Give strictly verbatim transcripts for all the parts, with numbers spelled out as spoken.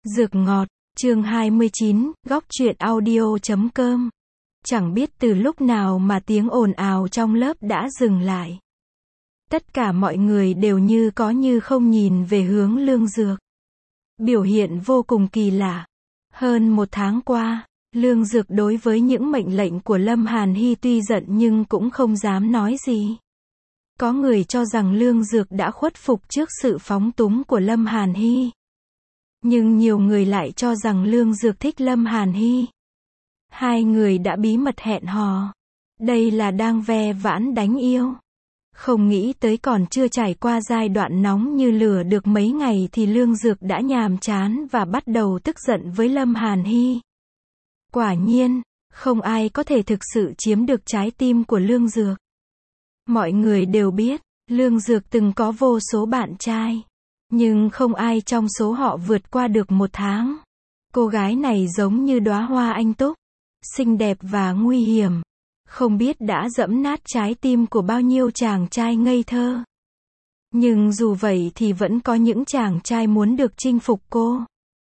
Dược ngọt, chương hai mươi chín, góc truyện audio chấm com. Chẳng biết từ lúc nào mà tiếng ồn ào trong lớp đã dừng lại. Tất cả mọi người đều như có như không nhìn về hướng Lương Dược. Biểu hiện vô cùng kỳ lạ. Hơn một tháng qua, Lương Dược đối với những mệnh lệnh của Lâm Hàn Hy tuy giận nhưng cũng không dám nói gì. Có người cho rằng Lương Dược đã khuất phục trước sự phóng túng của Lâm Hàn Hy. Nhưng nhiều người lại cho rằng Lương Dược thích Lâm Hàn Hy. Hai người đã bí mật hẹn hò. Đây là đang ve vãn đánh yêu. Không nghĩ tới còn chưa trải qua giai đoạn nóng như lửa được mấy ngày thì Lương Dược đã nhàm chán và bắt đầu tức giận với Lâm Hàn Hy. Quả nhiên, không ai có thể thực sự chiếm được trái tim của Lương Dược. Mọi người đều biết, Lương Dược từng có vô số bạn trai. Nhưng không ai trong số họ vượt qua được một tháng. Cô gái này giống như đóa hoa anh túc, xinh đẹp và nguy hiểm. Không biết đã dẫm nát trái tim của bao nhiêu chàng trai ngây thơ. Nhưng dù vậy thì vẫn có những chàng trai muốn được chinh phục cô.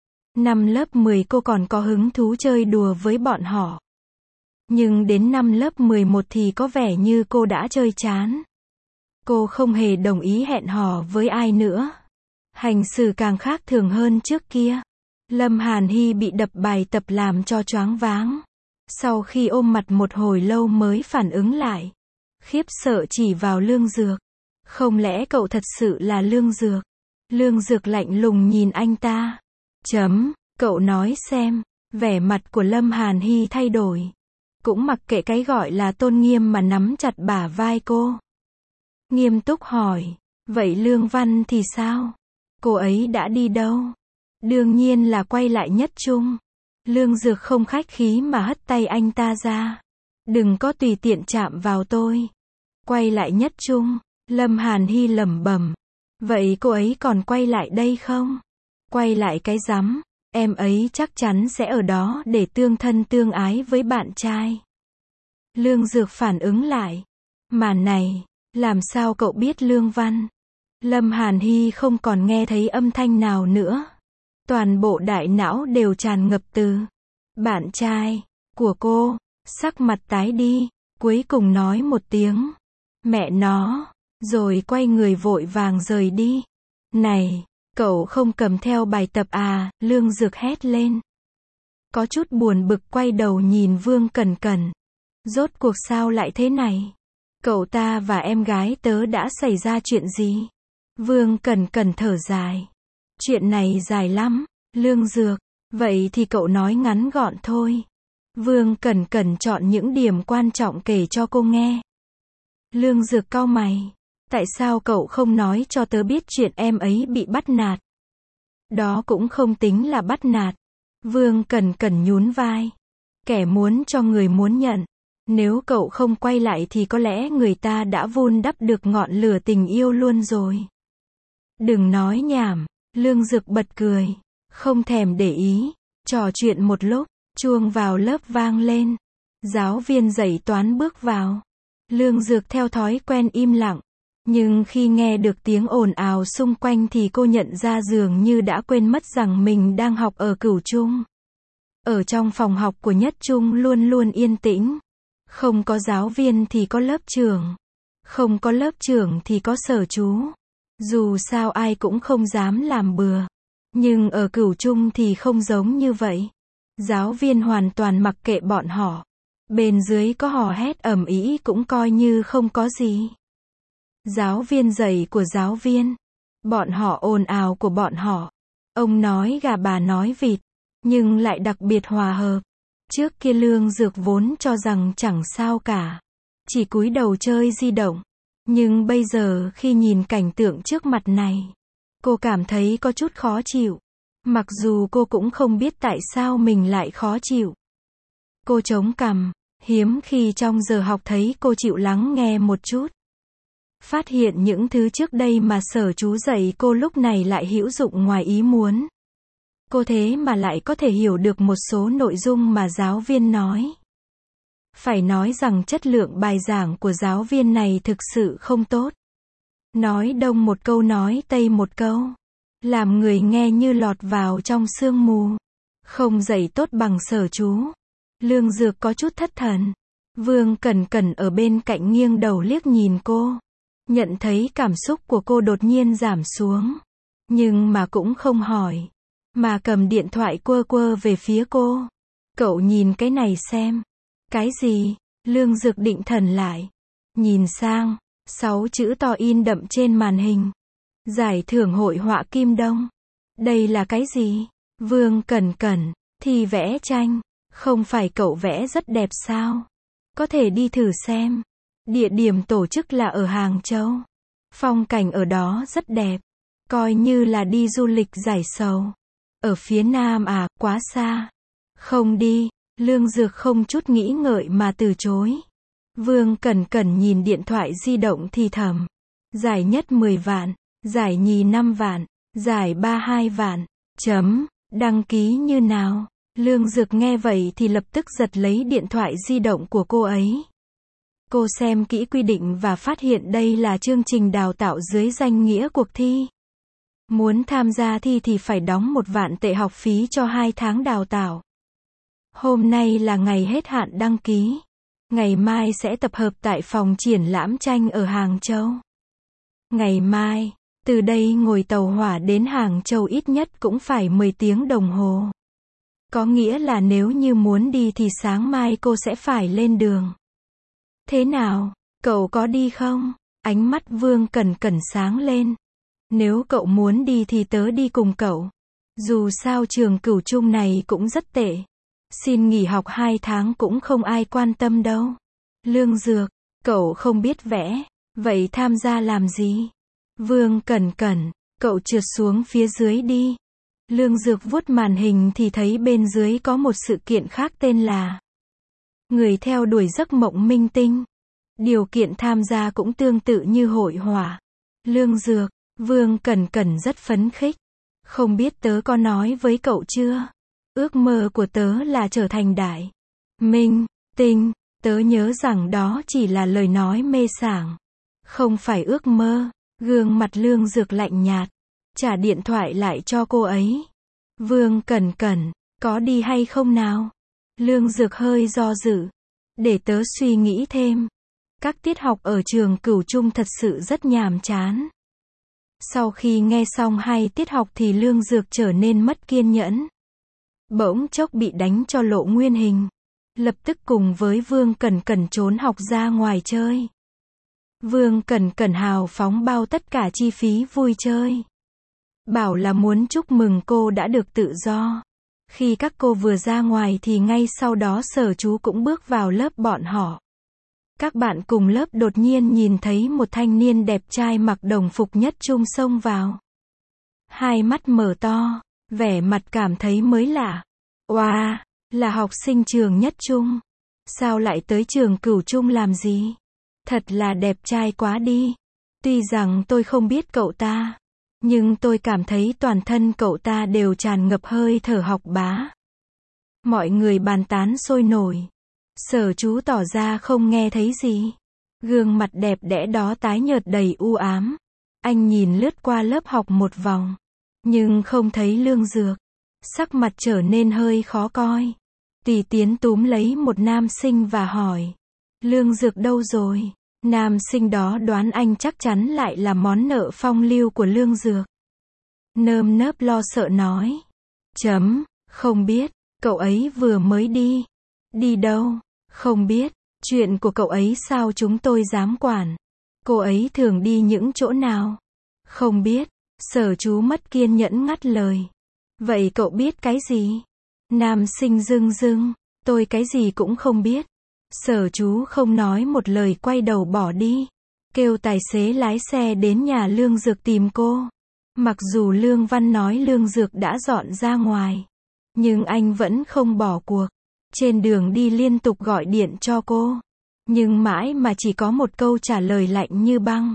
Năm lớp mười cô còn có hứng thú chơi đùa với bọn họ. Nhưng đến năm lớp mười một thì có vẻ như cô đã chơi chán. Cô không hề đồng ý hẹn hò với ai nữa. Hành xử càng khác thường hơn trước kia. Lâm Hàn Hy bị đập bài tập làm cho choáng váng. Sau khi ôm mặt một hồi lâu mới phản ứng lại. Khiếp sợ chỉ vào Lương Dược. Không lẽ cậu thật sự là Lương Dược? Lương Dược lạnh lùng nhìn anh ta. Chấm, cậu nói xem. Vẻ mặt của Lâm Hàn Hy thay đổi. Cũng mặc kệ cái gọi là tôn nghiêm mà nắm chặt bả vai cô. Nghiêm túc hỏi. Vậy Lương Văn thì sao? Cô ấy đã đi đâu? Đương nhiên là quay lại Nhất Trung. Lương Dược không khách khí mà hất tay anh ta ra. Đừng có tùy tiện chạm vào tôi. Quay lại Nhất Trung. Lâm Hàn Hy lẩm bẩm. Vậy cô ấy còn quay lại đây không? Quay lại cái rắm. Em ấy chắc chắn sẽ ở đó để tương thân tương ái với bạn trai. Lương Dược phản ứng lại. Mà này, làm sao cậu biết Lương Văn? Lâm Hàn Hy không còn nghe thấy âm thanh nào nữa. Toàn bộ đại não đều tràn ngập từ bạn trai của cô. Sắc mặt tái đi, cuối cùng nói một tiếng. Mẹ nó, rồi quay người vội vàng rời đi. Này, cậu không cầm theo bài tập à? Lương Dược hét lên. Có chút buồn bực quay đầu nhìn Vương Cẩn Cẩn. Rốt cuộc sao lại thế này? Cậu ta và em gái tớ đã xảy ra chuyện gì? Vương Cẩn Cẩn thở dài. Chuyện này dài lắm, Lương Dược. Vậy thì cậu nói ngắn gọn thôi. Vương Cẩn Cẩn chọn những điểm quan trọng kể cho cô nghe. Lương Dược cau mày. Tại sao cậu không nói cho tớ biết chuyện em ấy bị bắt nạt? Đó cũng không tính là bắt nạt. Vương Cẩn Cẩn nhún vai. Kẻ muốn cho người muốn nhận. Nếu cậu không quay lại thì có lẽ người ta đã vun đắp được ngọn lửa tình yêu luôn rồi. Đừng nói nhảm. Lương Dược bật cười. Không thèm để ý. Trò chuyện một lúc, chuông vào lớp vang lên. Giáo viên dạy toán bước vào. Lương Dược theo thói quen im lặng. Nhưng khi nghe được tiếng ồn ào xung quanh thì cô nhận ra dường như đã quên mất rằng mình đang học ở Cửu Trung. Ở trong phòng học của Nhất Trung luôn luôn yên tĩnh. Không có giáo viên thì có lớp trưởng. Không có lớp trưởng thì có sở chú. Dù sao ai cũng không dám làm bừa. Nhưng ở Cửu Trung thì không giống như vậy. Giáo viên hoàn toàn mặc kệ bọn họ. Bên dưới có hò hét ầm ĩ cũng coi như không có gì. Giáo viên dạy của giáo viên. Bọn họ ồn ào của bọn họ. Ông nói gà bà nói vịt. Nhưng lại đặc biệt hòa hợp. Trước kia Lương Dược vốn cho rằng chẳng sao cả. Chỉ cúi đầu chơi di động. Nhưng bây giờ khi nhìn cảnh tượng trước mặt này, cô cảm thấy có chút khó chịu. Mặc dù cô cũng không biết tại sao mình lại khó chịu. Cô chống cằm, hiếm khi trong giờ học thấy cô chịu lắng nghe một chút. Phát hiện những thứ trước đây mà sở chú dạy cô lúc này lại hữu dụng ngoài ý muốn. Cô thế mà lại có thể hiểu được một số nội dung mà giáo viên nói. Phải nói rằng chất lượng bài giảng của giáo viên này thực sự không tốt. Nói đông một câu nói tây một câu. làm người nghe như lọt vào trong sương mù. Không dạy tốt bằng Sở Chú. Lương Dược có chút thất thần. Vương Cẩn Cẩn ở bên cạnh nghiêng đầu liếc nhìn cô. Nhận thấy cảm xúc của cô đột nhiên giảm xuống. Nhưng mà cũng không hỏi. Mà cầm điện thoại quơ quơ về phía cô. Cậu nhìn cái này xem. Cái gì? Lương Dược định thần lại. Nhìn sang. Sáu chữ to in đậm trên màn hình. Giải thưởng hội họa Kim Đông. Đây là cái gì? Vương Cẩn Cẩn. Thi vẽ tranh. Không phải cậu vẽ rất đẹp sao? Có thể đi thử xem. Địa điểm tổ chức là ở Hàng Châu. Phong cảnh ở đó rất đẹp. Coi như là đi du lịch giải sầu. Ở phía nam à, quá xa. Không đi. Lương Dược không chút nghĩ ngợi mà từ chối. Vương Cẩn Cẩn nhìn điện thoại di động thì thầm. Giải nhất mười vạn. Giải nhì năm vạn. Giải ba hai vạn. Chấm. Đăng ký như nào? Lương Dược nghe vậy thì lập tức giật lấy điện thoại di động của cô ấy. Cô xem kỹ quy định và phát hiện đây là chương trình đào tạo dưới danh nghĩa cuộc thi. Muốn tham gia thi thì phải đóng một vạn tệ học phí cho hai tháng đào tạo. Hôm nay là ngày hết hạn đăng ký. Ngày mai sẽ tập hợp tại phòng triển lãm tranh ở Hàng Châu. Ngày mai, từ đây ngồi tàu hỏa đến Hàng Châu ít nhất cũng phải mười tiếng đồng hồ. Có nghĩa là nếu như muốn đi thì sáng mai cô sẽ phải lên đường. Thế nào, cậu có đi không? Ánh mắt Vương Cẩn Cẩn sáng lên. Nếu cậu muốn đi thì tớ đi cùng cậu. Dù sao trường Cửu Trung này cũng rất tệ. Xin nghỉ học hai tháng cũng không ai quan tâm đâu. Lương Dược, cậu không biết vẽ. Vậy tham gia làm gì? Vương Cẩn Cẩn, cậu trượt xuống phía dưới đi. Lương Dược vuốt màn hình thì thấy bên dưới có một sự kiện khác tên là Người theo đuổi giấc mộng minh tinh. Điều kiện tham gia cũng tương tự như hội họa. Lương Dược, Vương Cẩn Cẩn rất phấn khích. Không biết tớ có nói với cậu chưa? Ước mơ của tớ là trở thành đại minh tinh. Tớ nhớ rằng đó chỉ là lời nói mê sảng. Không phải ước mơ. Gương mặt Lương Dược lạnh nhạt. Trả điện thoại lại cho cô ấy. Vương Cẩn Cẩn, có đi hay không nào? Lương Dược hơi do dự. Để tớ suy nghĩ thêm. Các tiết học ở trường Cửu Trung thật sự rất nhàm chán. Sau khi nghe xong hai tiết học thì Lương Dược trở nên mất kiên nhẫn. Bỗng chốc bị đánh cho lộ nguyên hình. Lập tức cùng với Vương Cẩn Cẩn trốn học ra ngoài chơi. Vương Cẩn Cẩn hào phóng bao tất cả chi phí vui chơi. Bảo là muốn chúc mừng cô đã được tự do. Khi các cô vừa ra ngoài thì ngay sau đó Sở Chú cũng bước vào lớp bọn họ. Các bạn cùng lớp đột nhiên nhìn thấy một thanh niên đẹp trai mặc đồng phục nhất trung xông vào. Hai mắt mở to, vẻ mặt cảm thấy mới lạ. Oa, wow, là học sinh trường nhất trung. Sao lại tới trường Cửu Trung làm gì? Thật là đẹp trai quá đi. Tuy rằng tôi không biết cậu ta, nhưng tôi cảm thấy toàn thân cậu ta đều tràn ngập hơi thở học bá. Mọi người bàn tán sôi nổi. Sở Chú tỏ ra không nghe thấy gì. Gương mặt đẹp đẽ đó tái nhợt đầy u ám. Anh nhìn lướt qua lớp học một vòng, nhưng không thấy Lương Dược. Sắc mặt trở nên hơi khó coi. Tùy Tiến túm lấy một nam sinh và hỏi. Lương Dược đâu rồi? Nam sinh đó đoán anh chắc chắn lại là món nợ phong lưu của Lương Dược. Nơm nớp lo sợ nói. Chấm, không biết, cậu ấy vừa mới đi. Đi đâu? Không biết, chuyện của cậu ấy sao chúng tôi dám quản. Cô ấy thường đi những chỗ nào? Không biết, Sở Chú mất kiên nhẫn ngắt lời. Vậy cậu biết cái gì? Nam sinh rưng rưng, tôi cái gì cũng không biết. Sở Chú không nói một lời quay đầu bỏ đi. Kêu tài xế lái xe đến nhà Lương Dược tìm cô. Mặc dù Lương Văn nói Lương Dược đã dọn ra ngoài, nhưng anh vẫn không bỏ cuộc. Trên đường đi liên tục gọi điện cho cô. Nhưng mãi mà chỉ có một câu trả lời lạnh như băng.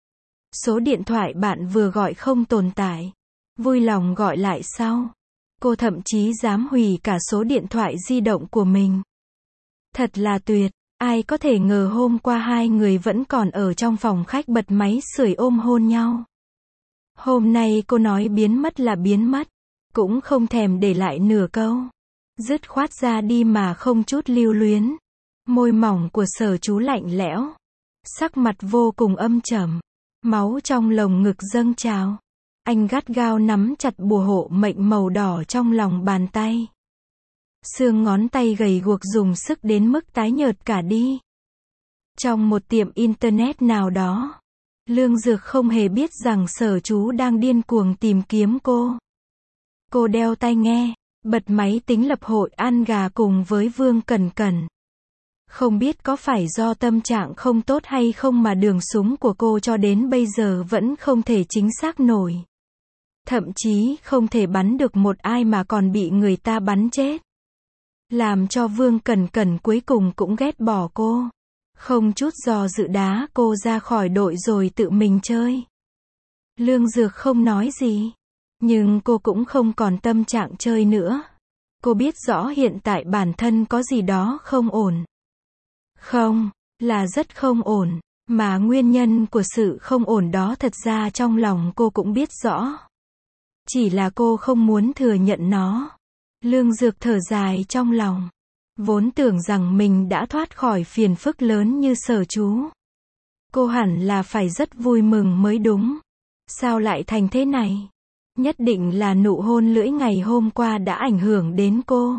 Số điện thoại bạn vừa gọi không tồn tại. Vui lòng gọi lại sau. Cô thậm chí dám hủy cả số điện thoại di động của mình. Thật là tuyệt. Ai có thể ngờ hôm qua hai người vẫn còn ở trong phòng khách bật máy sưởi ôm hôn nhau. Hôm nay cô nói biến mất là biến mất. Cũng không thèm để lại nửa câu. Dứt khoát ra đi mà không chút lưu luyến. Môi mỏng của Sở Chú lạnh lẽo. Sắc mặt vô cùng âm trầm. Máu trong lồng ngực dâng trào. Anh gắt gao nắm chặt bùa hộ mệnh màu đỏ trong lòng bàn tay. Xương ngón tay gầy guộc dùng sức đến mức tái nhợt cả đi. Trong một tiệm internet nào đó, Lương Dược không hề biết rằng Sở Chú đang điên cuồng tìm kiếm cô. Cô đeo tai nghe, bật máy tính lập hội ăn gà cùng với Vương Cẩn Cẩn. Không biết có phải do tâm trạng không tốt hay không mà đường súng của cô cho đến bây giờ vẫn không thể chính xác nổi. Thậm chí không thể bắn được một ai mà còn bị người ta bắn chết. Làm cho Vương Cẩn Cẩn cuối cùng cũng ghét bỏ cô. Không chút do dự đá cô ra khỏi đội rồi tự mình chơi. Lương Dược không nói gì. Nhưng cô cũng không còn tâm trạng chơi nữa. Cô biết rõ hiện tại bản thân có gì đó không ổn. Không, là rất không ổn. Mà nguyên nhân của sự không ổn đó thật ra trong lòng cô cũng biết rõ. Chỉ là cô không muốn thừa nhận nó. Lương Dược thở dài trong lòng. Vốn tưởng rằng mình đã thoát khỏi phiền phức lớn như Sở Chú. Cô hẳn là phải rất vui mừng mới đúng. Sao lại thành thế này? Nhất định là nụ hôn lưỡi ngày hôm qua đã ảnh hưởng đến cô.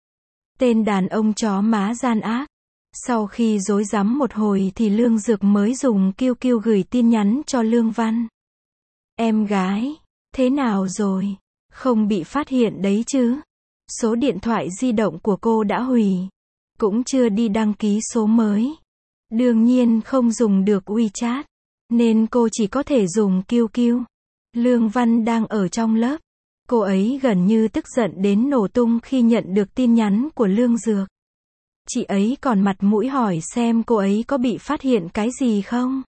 Tên đàn ông chó má gian ác. Sau khi rối rắm một hồi thì Lương Dược mới dùng Q Q gửi tin nhắn cho Lương Văn. Em gái, thế nào rồi? Không bị phát hiện đấy chứ? Số điện thoại di động của cô đã hủy. Cũng chưa đi đăng ký số mới. Đương nhiên không dùng được WeChat. Nên cô chỉ có thể dùng Q Q. Lương Văn đang ở trong lớp. Cô ấy gần như tức giận đến nổ tung khi nhận được tin nhắn của Lương Dược. Chị ấy còn mặt mũi hỏi xem cô ấy có bị phát hiện cái gì không?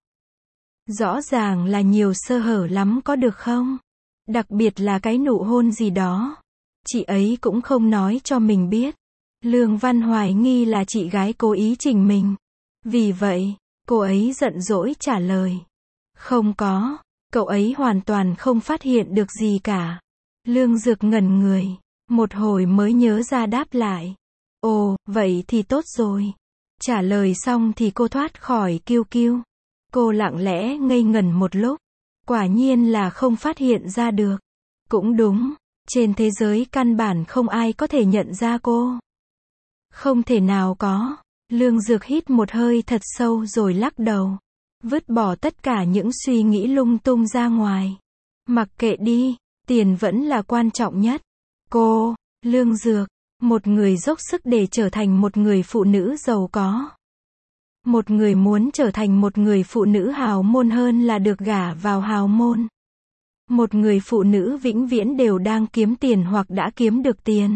Rõ ràng là nhiều sơ hở lắm có được không? Đặc biệt là cái nụ hôn gì đó. Chị ấy cũng không nói cho mình biết. Lương Văn hoài nghi là chị gái cố ý chỉnh mình. Vì vậy, cô ấy giận dỗi trả lời. Không có, cậu ấy hoàn toàn không phát hiện được gì cả. Lương Dược ngẩn người, một hồi mới nhớ ra đáp lại. Ồ, vậy thì tốt rồi. Trả lời xong thì cô thoát khỏi Q Q. Cô lặng lẽ ngây ngẩn một lúc. Quả nhiên là không phát hiện ra được. Cũng đúng, trên thế giới căn bản không ai có thể nhận ra cô. Không thể nào có. Lương Dược hít một hơi thật sâu rồi lắc đầu. Vứt bỏ tất cả những suy nghĩ lung tung ra ngoài. Mặc kệ đi, tiền vẫn là quan trọng nhất. Cô, Lương Dược, một người dốc sức để trở thành một người phụ nữ giàu có. Một người muốn trở thành một người phụ nữ hào môn hơn là được gả vào hào môn. Một người phụ nữ vĩnh viễn đều đang kiếm tiền hoặc đã kiếm được tiền.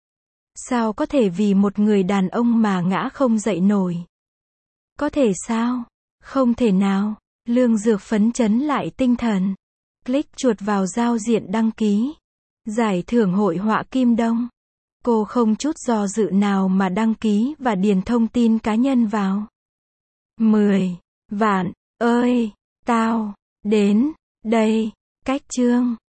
Sao có thể vì một người đàn ông mà ngã không dậy nổi? Có thể sao? Không thể nào. Lương Dược phấn chấn lại tinh thần. Click chuột vào giao diện đăng ký. Giải thưởng hội họa Kim Đông. Cô không chút do dự nào mà đăng ký và điền thông tin cá nhân vào. Mười vạn, ơi, tao, đến, đây, cách chương.